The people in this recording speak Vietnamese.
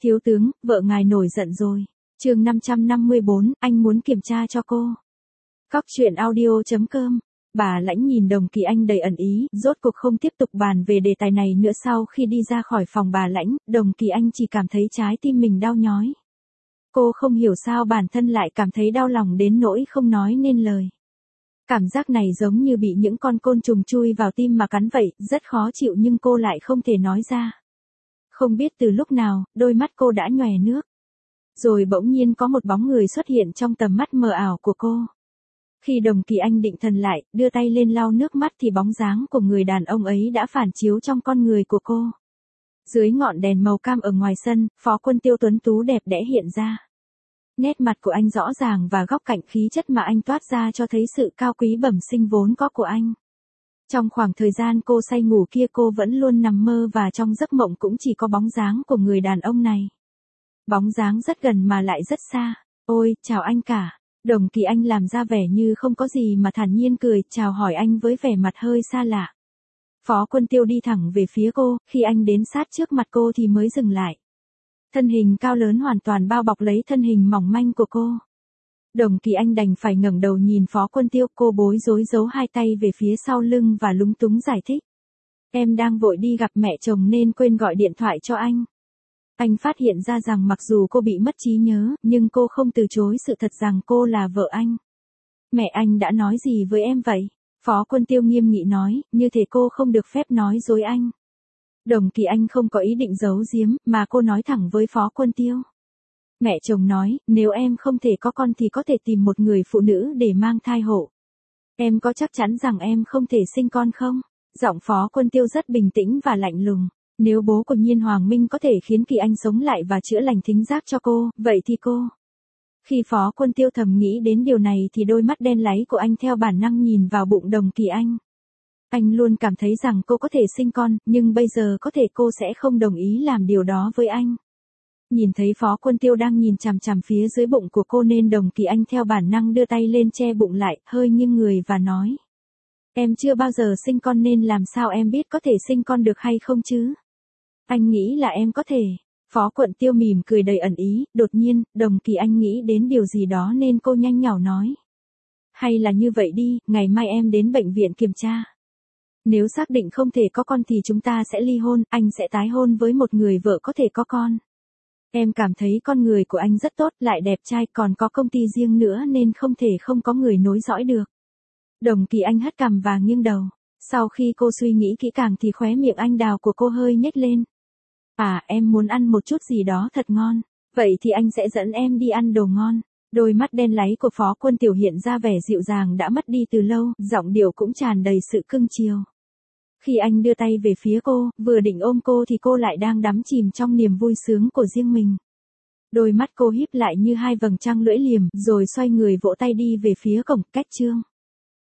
Thiếu tướng, vợ ngài nổi giận rồi. Chương 554, anh muốn kiểm tra cho cô. Cóc truyện audio.com. Bà Lãnh nhìn Đồng Kỳ Anh đầy ẩn ý, rốt cuộc không tiếp tục bàn về đề tài này nữa. Sau khi đi ra khỏi phòng bà Lãnh, Đồng Kỳ Anh chỉ cảm thấy trái tim mình đau nhói. Cô không hiểu sao bản thân lại cảm thấy đau lòng đến nỗi không nói nên lời. Cảm giác này giống như bị những con côn trùng chui vào tim mà cắn vậy, rất khó chịu nhưng cô lại không thể nói ra. Không biết từ lúc nào, đôi mắt cô đã nhòe nước. Rồi bỗng nhiên có một bóng người xuất hiện trong tầm mắt mờ ảo của cô. Khi Đồng Kỳ Anh định thần lại, đưa tay lên lau nước mắt thì bóng dáng của người đàn ông ấy đã phản chiếu trong con người của cô. Dưới ngọn đèn màu cam ở ngoài sân, Phó Quân Tiêu tuấn tú đẹp đẽ hiện ra. Nét mặt của anh rõ ràng và góc cạnh khí chất mà anh toát ra cho thấy sự cao quý bẩm sinh vốn có của anh. Trong khoảng thời gian cô say ngủ kia cô vẫn luôn nằm mơ và trong giấc mộng cũng chỉ có bóng dáng của người đàn ông này. Bóng dáng rất gần mà lại rất xa. Ôi, chào anh cả. Đồng Kỳ Anh làm ra vẻ như không có gì mà thản nhiên cười, chào hỏi anh với vẻ mặt hơi xa lạ. Phó Quân Tiêu đi thẳng về phía cô, khi anh đến sát trước mặt cô thì mới dừng lại. Thân hình cao lớn hoàn toàn bao bọc lấy thân hình mỏng manh của cô. Đồng Kỳ Anh đành phải ngẩng đầu nhìn Phó Quân Tiêu, cô bối rối giấu hai tay về phía sau lưng và lúng túng giải thích. Em đang vội đi gặp mẹ chồng nên quên gọi điện thoại cho anh. Anh phát hiện ra rằng mặc dù cô bị mất trí nhớ, nhưng cô không từ chối sự thật rằng cô là vợ anh. Mẹ anh đã nói gì với em vậy? Phó Quân Tiêu nghiêm nghị nói, như thể cô không được phép nói dối anh. Đồng Kỳ Anh không có ý định giấu giếm, mà cô nói thẳng với Phó Quân Tiêu. Mẹ chồng nói, nếu em không thể có con thì có thể tìm một người phụ nữ để mang thai hộ. Em có chắc chắn rằng em không thể sinh con không? Giọng Phó Quân Tiêu rất bình tĩnh và lạnh lùng. Nếu bố của Nhiên Hoàng Minh có thể khiến Kỳ Anh sống lại và chữa lành thính giác cho cô, vậy thì cô... Khi Phó Quân Tiêu thầm nghĩ đến điều này thì đôi mắt đen láy của anh theo bản năng nhìn vào bụng Đồng Kỳ Anh. Anh luôn cảm thấy rằng cô có thể sinh con, nhưng bây giờ có thể cô sẽ không đồng ý làm điều đó với anh. Nhìn thấy Phó Quân Tiêu đang nhìn chằm chằm phía dưới bụng của cô nên Đồng Kỳ Anh theo bản năng đưa tay lên che bụng lại, hơi nghiêng người và nói. Em chưa bao giờ sinh con nên làm sao em biết có thể sinh con được hay không chứ? Anh nghĩ là em có thể. Phó Quân Tiêu mỉm cười đầy ẩn ý, đột nhiên, Đồng Kỳ Anh nghĩ đến điều gì đó nên cô nhanh nhảu nói. Hay là như vậy đi, ngày mai em đến bệnh viện kiểm tra. Nếu xác định không thể có con thì chúng ta sẽ ly hôn, anh sẽ tái hôn với một người vợ có thể có con. Em cảm thấy con người của anh rất tốt, lại đẹp trai, còn có công ty riêng nữa nên không thể không có người nối dõi được. Đồng Kỳ Anh hất cằm và nghiêng đầu. Sau khi cô suy nghĩ kỹ càng thì khóe miệng anh đào của cô hơi nhếch lên. À, em muốn ăn một chút gì đó thật ngon. Vậy thì anh sẽ dẫn em đi ăn đồ ngon. Đôi mắt đen láy của Phó Quân Tiêu hiện ra vẻ dịu dàng đã mất đi từ lâu, giọng điệu cũng tràn đầy sự cưng chiều. Khi anh đưa tay về phía cô, vừa định ôm cô thì cô lại đang đắm chìm trong niềm vui sướng của riêng mình. Đôi mắt cô híp lại như hai vầng trăng lưỡi liềm, rồi xoay người vỗ tay đi về phía cổng. Cách chương